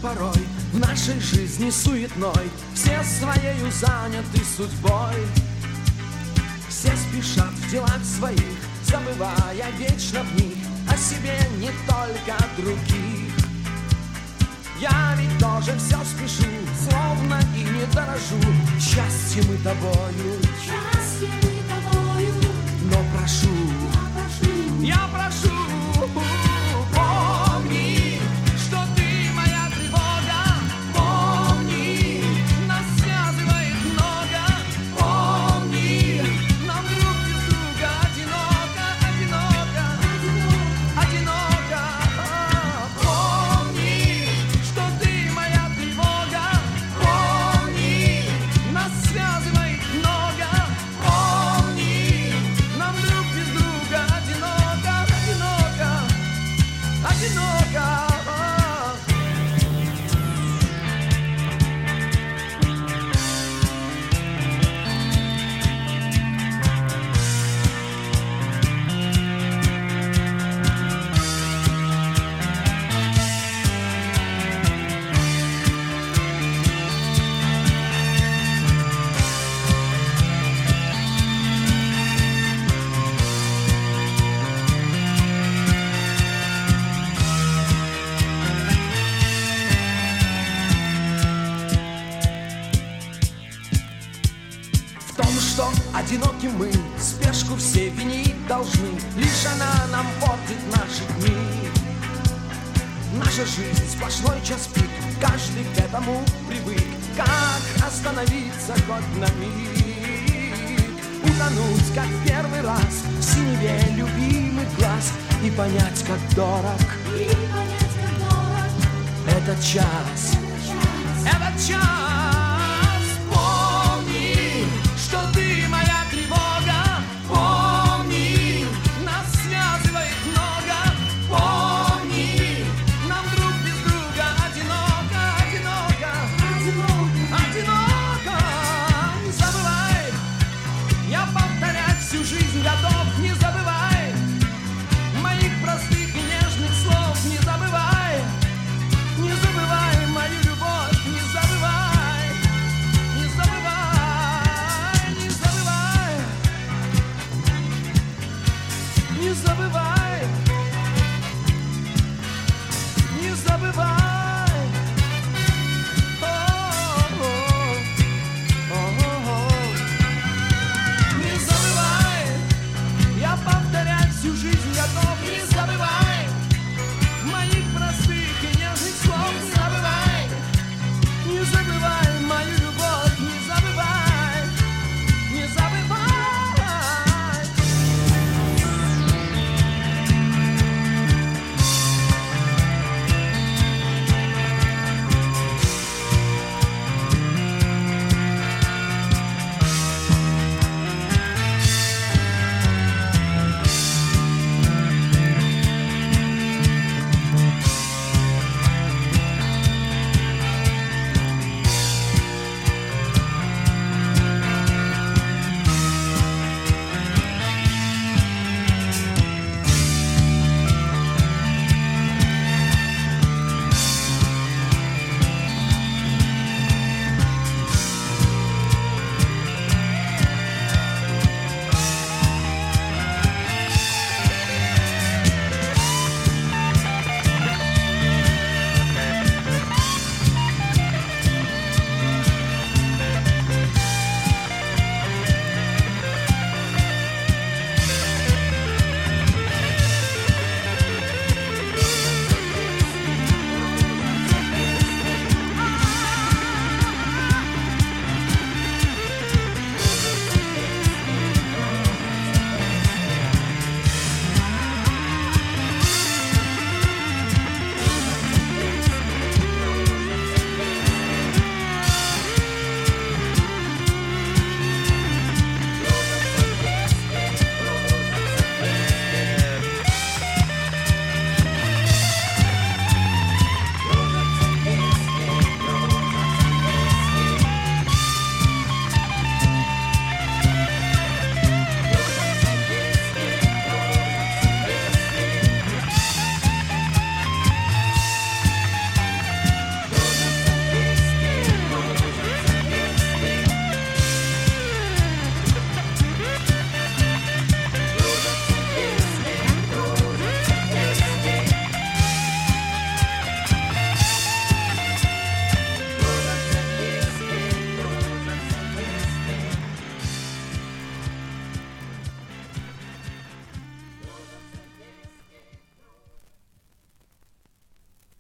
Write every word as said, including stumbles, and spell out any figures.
порой в нашей жизни суетной все своею заняты судьбой. Все спешат в делах своих, забывая вечно в них о себе, не только о других. Я ведь тоже все спешу, словно и не дорожу счастьем и тобою. Счастьем и тобою. Но прошу, я прошу, помни, что ты моя тревога. Помни, нас связывает много. Помни, нам друг без друга одиноко, одиноко, одиноко. Помни, что ты моя тревога. Помни, нас связывает много. Помни, нам друг без друга одиноко, одиноко, одиноко. В том, что одиноки мы, спешку все винить должны. Лишь она нам портит наши дни. Наша жизнь сплошной час пик, каждый к этому привык. Как остановиться хоть на миг? Утонуть, как в первый раз, в синеве любимых глаз. И понять, как дорог, И понять, как дорог этот час, этот час. этот час.